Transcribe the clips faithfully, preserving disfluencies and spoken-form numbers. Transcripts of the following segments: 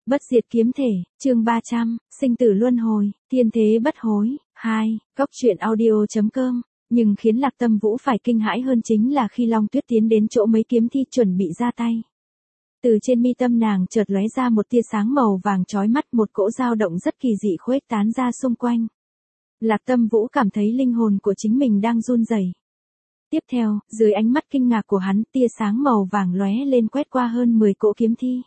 Bất diệt kiếm thể, chương ba trăm, sinh tử luân hồi, thiên thế bất hối, hai, góc truyện audio.com. Nhưng khiến Lạc Tâm Vũ phải kinh hãi hơn chính là khi Long Tuyết tiến đến chỗ mấy kiếm thi chuẩn bị ra tay. Từ trên mi tâm nàng chợt lóe ra một tia sáng màu vàng chói mắt, một cỗ dao động rất kỳ dị khuếch tán ra xung quanh. Lạc Tâm Vũ cảm thấy linh hồn của chính mình đang run rẩy. Tiếp theo, dưới ánh mắt kinh ngạc của hắn, tia sáng màu vàng lóe lên quét qua hơn mười cỗ kiếm thi.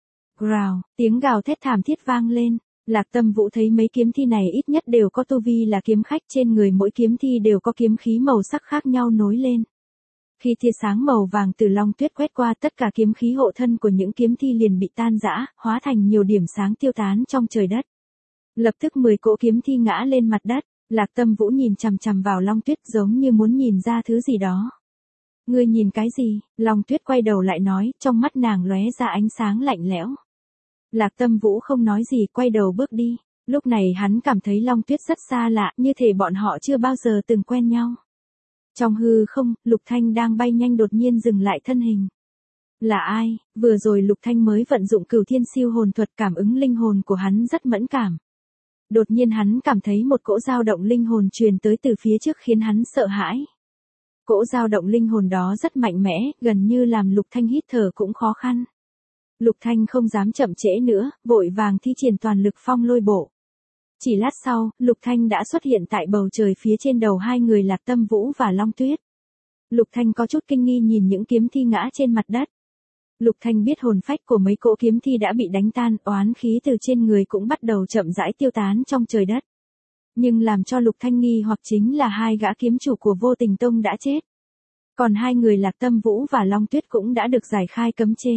Gào, tiếng gào thét thảm thiết vang lên. Lạc Tâm Vũ thấy mấy kiếm thi này ít nhất đều có tu vi là kiếm khách, trên người mỗi kiếm thi đều có kiếm khí màu sắc khác nhau nối lên. Khi tia sáng màu vàng từ Long Tuyết quét qua, tất cả kiếm khí hộ thân của những kiếm thi liền bị tan rã, hóa thành nhiều điểm sáng tiêu tán trong trời đất. Lập tức mười cỗ kiếm thi ngã lên mặt đất. Lạc Tâm Vũ nhìn chằm chằm vào Long Tuyết giống như muốn nhìn ra thứ gì đó. Ngươi nhìn cái gì? Long Tuyết quay đầu lại nói, trong mắt nàng lóe ra ánh sáng lạnh lẽo. Lạc Tâm Vũ không nói gì, quay đầu bước đi. Lúc này hắn cảm thấy Long Tuyết rất xa lạ, như thể bọn họ chưa bao giờ từng quen nhau. Trong hư không, Lục Thanh đang bay nhanh đột nhiên dừng lại thân hình. Là ai? Vừa rồi Lục Thanh mới vận dụng Cửu Thiên Siêu Hồn Thuật, cảm ứng linh hồn của hắn rất mẫn cảm. Đột nhiên hắn cảm thấy một cỗ dao động linh hồn truyền tới từ phía trước khiến hắn sợ hãi. Cỗ dao động linh hồn đó rất mạnh mẽ, gần như làm Lục Thanh hít thở cũng khó khăn. Lục Thanh không dám chậm trễ nữa, vội vàng thi triển toàn lực phong lôi bộ. Chỉ lát sau, Lục Thanh đã xuất hiện tại bầu trời phía trên đầu hai người Lạc Tâm Vũ và Long Tuyết. Lục Thanh có chút kinh nghi nhìn những kiếm thi ngã trên mặt đất. Lục Thanh biết hồn phách của mấy cỗ kiếm thi đã bị đánh tan, oán khí từ trên người cũng bắt đầu chậm rãi tiêu tán trong trời đất. Nhưng làm cho Lục Thanh nghi hoặc chính là hai gã kiếm chủ của Vô Tình Tông đã chết. Còn hai người Lạc Tâm Vũ và Long Tuyết cũng đã được giải khai cấm chế.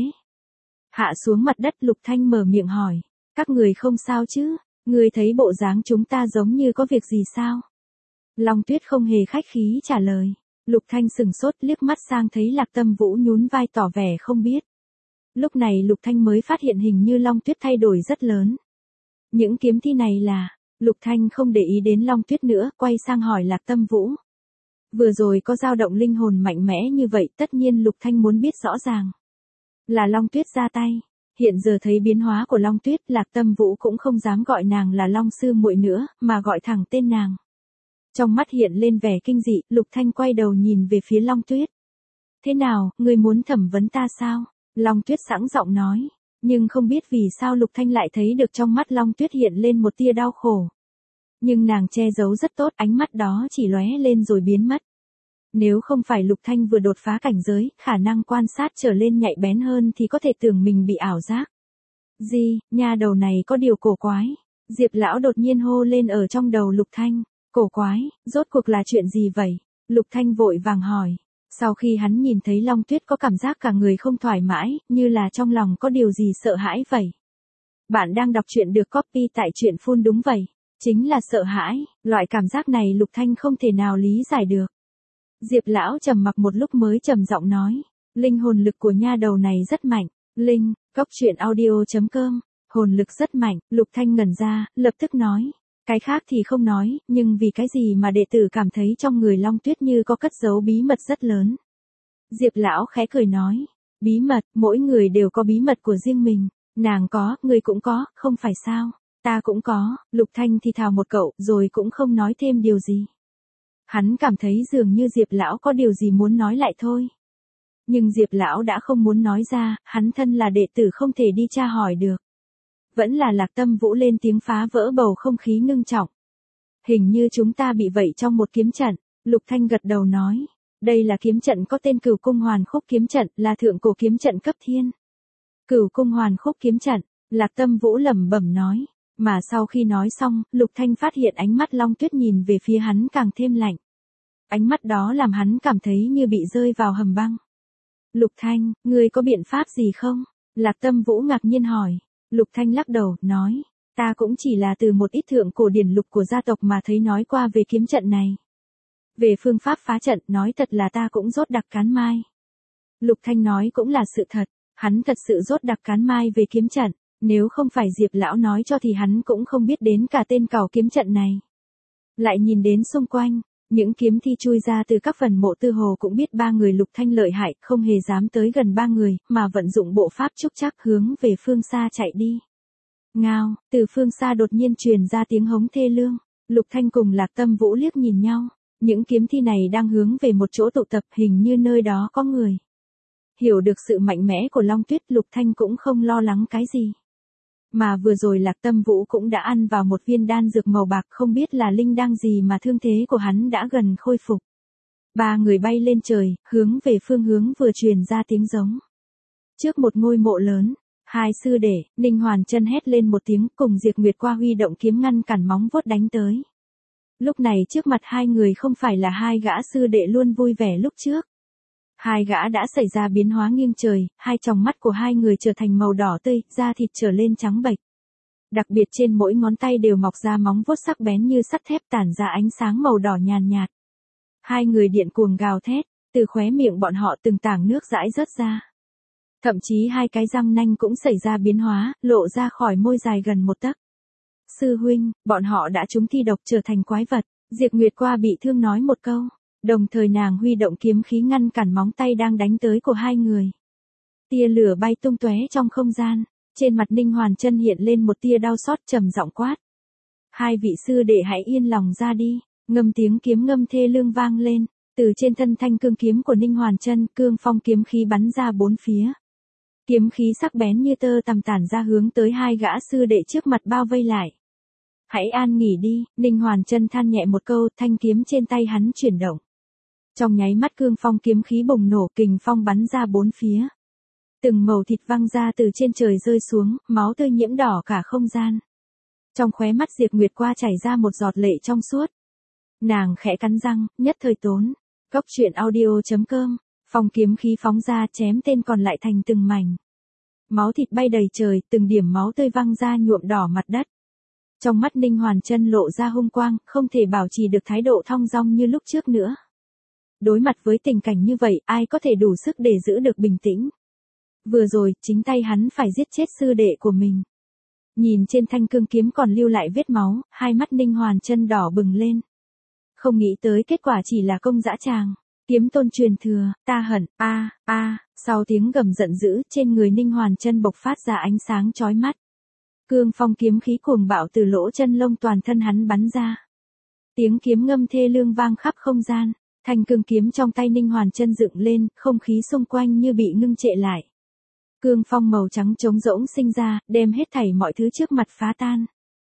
Hạ xuống mặt đất, Lục Thanh mở miệng hỏi, các người không sao chứ? Người thấy bộ dáng chúng ta giống như có việc gì sao? Long Tuyết không hề khách khí trả lời. Lục Thanh sừng sốt, liếc mắt sang thấy Lạc Tâm Vũ nhún vai tỏ vẻ không biết. Lúc này Lục Thanh mới phát hiện hình như Long Tuyết thay đổi rất lớn. Những kiếm thi này là... Lục Thanh không để ý đến Long Tuyết nữa, quay sang hỏi Lạc Tâm Vũ. Vừa rồi có dao động linh hồn mạnh mẽ như vậy, tất nhiên Lục Thanh muốn biết rõ ràng. Là Long Tuyết ra tay. Hiện giờ thấy biến hóa của Long Tuyết, Lạc Tâm Vũ cũng không dám gọi nàng là Long sư muội nữa, mà gọi thẳng tên nàng. Trong mắt hiện lên vẻ kinh dị, Lục Thanh quay đầu nhìn về phía Long Tuyết. Thế nào, ngươi muốn thẩm vấn ta sao? Long Tuyết sẵn giọng nói. Nhưng không biết vì sao Lục Thanh lại thấy được trong mắt Long Tuyết hiện lên một tia đau khổ. Nhưng nàng che giấu rất tốt, ánh mắt đó chỉ lóe lên rồi biến mất. Nếu không phải Lục Thanh vừa đột phá cảnh giới, khả năng quan sát trở lên nhạy bén hơn thì có thể tưởng mình bị ảo giác. Gì, nha đầu này có điều cổ quái. Diệp lão đột nhiên hô lên ở trong đầu Lục Thanh. Cổ quái, rốt cuộc là chuyện gì vậy? Lục Thanh vội vàng hỏi. Sau khi hắn nhìn thấy Long Tuyết có cảm giác cả người không thoải mái, như là trong lòng có điều gì sợ hãi vậy. Bạn đang đọc truyện được copy tại truyện phun đúng vậy. Chính là sợ hãi, loại cảm giác này Lục Thanh không thể nào lý giải được. Diệp lão trầm mặc một lúc mới trầm giọng nói. Linh hồn lực của nha đầu này rất mạnh. Linh, góc truyện audio.com. Hồn lực rất mạnh, Lục Thanh ngẩn ra, lập tức nói. Cái khác thì không nói, nhưng vì cái gì mà đệ tử cảm thấy trong người Long Tuyết như có cất giấu bí mật rất lớn. Diệp lão khẽ cười nói. Bí mật, mỗi người đều có bí mật của riêng mình. Nàng có, người cũng có, không phải sao? Ta cũng có. Lục Thanh thì thào một cậu, rồi cũng không nói thêm điều gì. Hắn cảm thấy dường như Diệp lão có điều gì muốn nói lại thôi. Nhưng Diệp lão đã không muốn nói ra, hắn thân là đệ tử không thể đi tra hỏi được. Vẫn là Lạc Tâm Vũ lên tiếng phá vỡ bầu không khí ngưng trọng. Hình như chúng ta bị vậy trong một kiếm trận. Lục Thanh gật đầu nói. Đây là kiếm trận có tên Cửu Cung Hoàn Khúc kiếm trận, là thượng cổ kiếm trận cấp thiên. Cửu Cung Hoàn Khúc kiếm trận, Lạc Tâm Vũ lẩm bẩm nói. Mà sau khi nói xong, Lục Thanh phát hiện ánh mắt Long Tuyết nhìn về phía hắn càng thêm lạnh. Ánh mắt đó làm hắn cảm thấy như bị rơi vào hầm băng. Lục Thanh, ngươi có biện pháp gì không? Lạc Tâm Vũ ngạc nhiên hỏi. Lục Thanh lắc đầu, nói. Ta cũng chỉ là từ một ít thượng cổ điển lục của gia tộc mà thấy nói qua về kiếm trận này. Về phương pháp phá trận, nói thật là ta cũng rốt đặc cán mai. Lục Thanh nói cũng là sự thật, hắn thật sự rốt đặc cán mai về kiếm trận. Nếu không phải Diệp lão nói cho thì hắn cũng không biết đến cả tên cào kiếm trận này. Lại nhìn đến xung quanh, những kiếm thi chui ra từ các phần mộ tư hồ cũng biết ba người Lục Thanh lợi hại, không hề dám tới gần ba người, mà vận dụng bộ pháp trúc chắc hướng về phương xa chạy đi. Ngao, từ phương xa đột nhiên truyền ra tiếng hống thê lương. Lục Thanh cùng Lạc Tâm Vũ liếc nhìn nhau. Những kiếm thi này đang hướng về một chỗ tụ tập, hình như nơi đó có người. Hiểu được sự mạnh mẽ của Long Tuyết, Lục Thanh cũng không lo lắng cái gì. Mà vừa rồi Lạc Tâm Vũ cũng đã ăn vào một viên đan dược màu bạc, không biết là linh đan gì mà thương thế của hắn đã gần khôi phục. Ba người bay lên trời, hướng về phương hướng vừa truyền ra tiếng giống. Trước một ngôi mộ lớn, hai sư đệ, Ninh Hoàn Chân hét lên một tiếng, cùng Diệp Nguyệt qua huy động kiếm ngăn cản móng vuốt đánh tới. Lúc này trước mặt hai người không phải là hai gã sư đệ luôn vui vẻ lúc trước. Hai gã đã xảy ra biến hóa nghiêng trời, hai tròng mắt của hai người trở thành màu đỏ tươi, da thịt trở lên trắng bệch. Đặc biệt trên mỗi ngón tay đều mọc ra móng vuốt sắc bén như sắt thép tản ra ánh sáng màu đỏ nhàn nhạt. Hai người điện cuồng gào thét, từ khóe miệng bọn họ từng tảng nước dãi rớt ra. Thậm chí hai cái răng nanh cũng xảy ra biến hóa, lộ ra khỏi môi dài gần một tấc. Sư huynh, bọn họ đã trúng thi độc trở thành quái vật. Diệp Nguyệt qua bị thương nói một câu. Đồng thời nàng huy động kiếm khí ngăn cản móng tay đang đánh tới của hai người. Tia lửa bay tung tóe trong không gian. Trên mặt Ninh Hoàn Chân hiện lên một tia đau xót, trầm giọng quát. Hai vị sư đệ hãy yên lòng ra đi. Ngâm tiếng kiếm ngâm thê lương vang lên. Từ trên thân thanh cương kiếm của Ninh Hoàn Chân, cương phong kiếm khí bắn ra bốn phía. Kiếm khí sắc bén như tơ tằm tản ra hướng tới hai gã sư đệ trước mặt bao vây lại. Hãy an nghỉ đi, Ninh Hoàn Chân than nhẹ một câu, thanh kiếm trên tay hắn chuyển động. Trong nháy mắt cương phong kiếm khí bùng nổ, kình phong bắn ra bốn phía. Từng mẩu thịt văng ra từ trên trời rơi xuống, máu tươi nhiễm đỏ cả không gian. Trong khóe mắt Diệp Nguyệt qua chảy ra một giọt lệ trong suốt. Nàng khẽ cắn răng, nhất thời tốn. Cốc truyện audio chấm com, phong kiếm khí phóng ra chém tên còn lại thành từng mảnh. Máu thịt bay đầy trời, từng điểm máu tươi văng ra nhuộm đỏ mặt đất. Trong mắt Ninh Hoàn Chân lộ ra hung quang, không thể bảo trì được thái độ thong dong như lúc trước nữa. Đối mặt với tình cảnh như vậy, ai có thể đủ sức để giữ được bình tĩnh. Vừa rồi, chính tay hắn phải giết chết sư đệ của mình. Nhìn trên thanh cương kiếm còn lưu lại vết máu, hai mắt Ninh Hoàn Chân đỏ bừng lên. Không nghĩ tới kết quả chỉ là công dã tràng. Kiếm tôn truyền thừa, ta hận, a a sau tiếng gầm giận dữ, trên người Ninh Hoàn Chân bộc phát ra ánh sáng chói mắt. Cương phong kiếm khí cuồng bạo từ lỗ chân lông toàn thân hắn bắn ra. Tiếng kiếm ngâm thê lương vang khắp không gian, thanh cương kiếm trong tay Ninh Hoàn Chân dựng lên, không khí xung quanh như bị ngưng trệ lại. Cương phong màu trắng trống rỗng sinh ra, đem hết thảy mọi thứ trước mặt phá tan.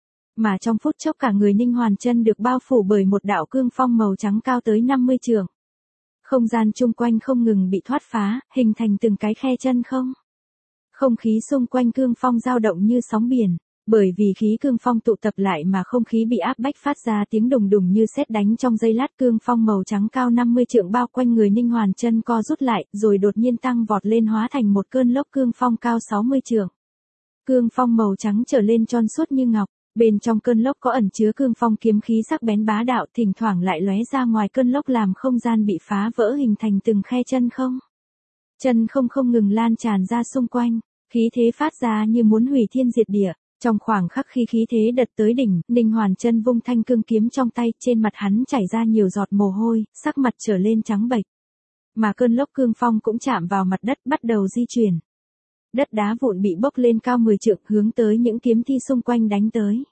Mà trong phút chốc cả người Ninh Hoàn Chân được bao phủ bởi một đạo cương phong màu trắng cao tới năm mươi trượng. Không gian chung quanh không ngừng bị thoát phá, hình thành từng cái khe chân không. Không khí xung quanh cương phong dao động như sóng biển, bởi vì khí cương phong tụ tập lại mà không khí bị áp bách phát ra tiếng đùng đùng như sét đánh trong giây lát. Cương phong màu trắng cao năm mươi trượng bao quanh người Ninh Hoàn Chân co rút lại, rồi đột nhiên tăng vọt lên hóa thành một cơn lốc cương phong cao sáu mươi trượng. Cương phong màu trắng trở lên tròn suốt như ngọc, bên trong cơn lốc có ẩn chứa cương phong kiếm khí sắc bén bá đạo, thỉnh thoảng lại lóe ra ngoài cơn lốc làm không gian bị phá vỡ hình thành từng khe chân không. Chân không không ngừng lan tràn ra xung quanh, khí thế phát ra như muốn hủy thiên diệt địa. Trong khoảng khắc khi khí thế đật tới đỉnh, Ninh Hoàn Chân vung thanh cương kiếm trong tay, trên mặt hắn chảy ra nhiều giọt mồ hôi, sắc mặt trở lên trắng bệch. Mà cơn lốc cương phong cũng chạm vào mặt đất, bắt đầu di chuyển. Đất đá vụn bị bốc lên cao mười trượng, hướng tới những kiếm thi xung quanh đánh tới.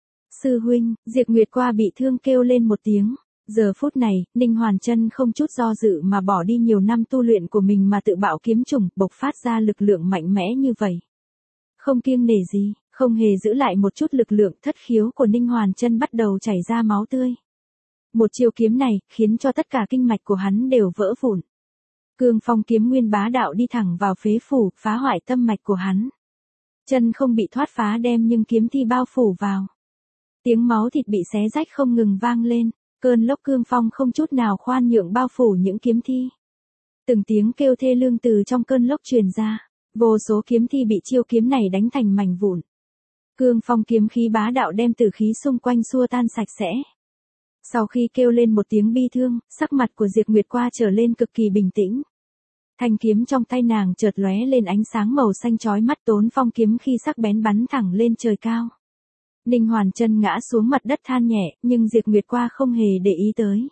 Sư huynh, Diệp Nguyệt qua bị thương kêu lên một tiếng. Giờ phút này, Ninh Hoàn Chân không chút do dự mà bỏ đi nhiều năm tu luyện của mình mà tự bạo kiếm trùng, bộc phát ra lực lượng mạnh mẽ như vậy. Không kiêng nể gì, không hề giữ lại một chút lực lượng, thất khiếu của Ninh Hoàn Chân bắt đầu chảy ra máu tươi. Một chiêu kiếm này, khiến cho tất cả kinh mạch của hắn đều vỡ vụn. Cương phong kiếm nguyên bá đạo đi thẳng vào phế phủ, phá hoại tâm mạch của hắn. Chân không bị thoát phá đem nhưng kiếm thi bao phủ vào. Tiếng máu thịt bị xé rách không ngừng vang lên, cơn lốc cương phong không chút nào khoan nhượng bao phủ những kiếm thi. Từng tiếng kêu thê lương từ trong cơn lốc truyền ra, vô số kiếm thi bị chiêu kiếm này đánh thành mảnh vụn. Cương phong kiếm khí bá đạo đem tử khí xung quanh xua tan sạch sẽ. Sau khi kêu lên một tiếng bi thương, sắc mặt của Diệp Nguyệt qua trở lên cực kỳ bình tĩnh. Thanh kiếm trong tay nàng chợt lóe lên ánh sáng màu xanh chói mắt, tốn phong kiếm khi sắc bén bắn thẳng lên trời cao. Ninh Hoàn Chân ngã xuống mặt đất than nhẹ, nhưng Diệp Nguyệt qua không hề để ý tới.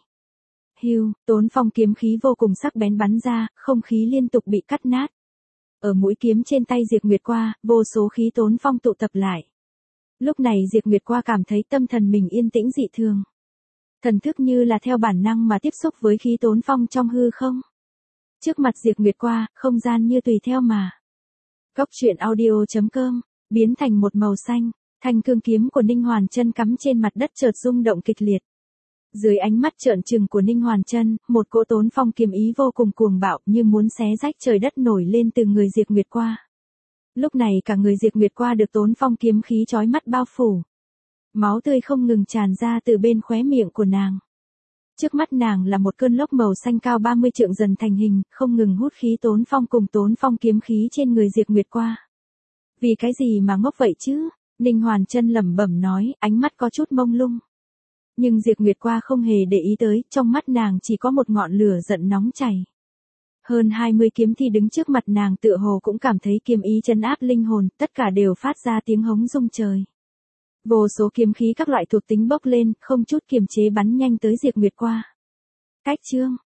Hưu, tốn phong kiếm khí vô cùng sắc bén bắn ra, không khí liên tục bị cắt nát. Ở mũi kiếm trên tay Diệp Nguyệt qua, vô số khí tốn phong tụ tập lại. Lúc này Diệp Nguyệt Qua cảm thấy tâm thần mình yên tĩnh dị thường. Thần thức như là theo bản năng mà tiếp xúc với khí tốn phong trong hư không. Trước mặt Diệp Nguyệt Qua, không gian như tùy theo mà. Cốc truyện audio chấm com, biến thành một màu xanh, thanh cương kiếm của Ninh Hoàn Chân cắm trên mặt đất chợt rung động kịch liệt. Dưới ánh mắt trợn trừng của Ninh Hoàn Chân, một cỗ tốn phong kiếm ý vô cùng cuồng bạo như muốn xé rách trời đất nổi lên từ người Diệp Nguyệt Qua. Lúc này cả người Diệp Nguyệt Qua được tốn phong kiếm khí chói mắt bao phủ. Máu tươi không ngừng tràn ra từ bên khóe miệng của nàng. Trước mắt nàng là một cơn lốc màu xanh cao ba mươi trượng dần thành hình, không ngừng hút khí tốn phong cùng tốn phong kiếm khí trên người Diệp Nguyệt Qua. Vì cái gì mà ngốc vậy chứ? Ninh Hoàn Chân lẩm bẩm nói, ánh mắt có chút mông lung. Nhưng Diệp Nguyệt Qua không hề để ý tới, trong mắt nàng chỉ có một ngọn lửa giận nóng chảy. Hơn hai mươi kiếm thi đứng trước mặt nàng tựa hồ cũng cảm thấy kiếm ý trấn áp linh hồn, tất cả đều phát ra tiếng hống rung trời. Vô số kiếm khí các loại thuộc tính bốc lên, không chút kiềm chế bắn nhanh tới Diệp Nguyệt Qua. Cách chương,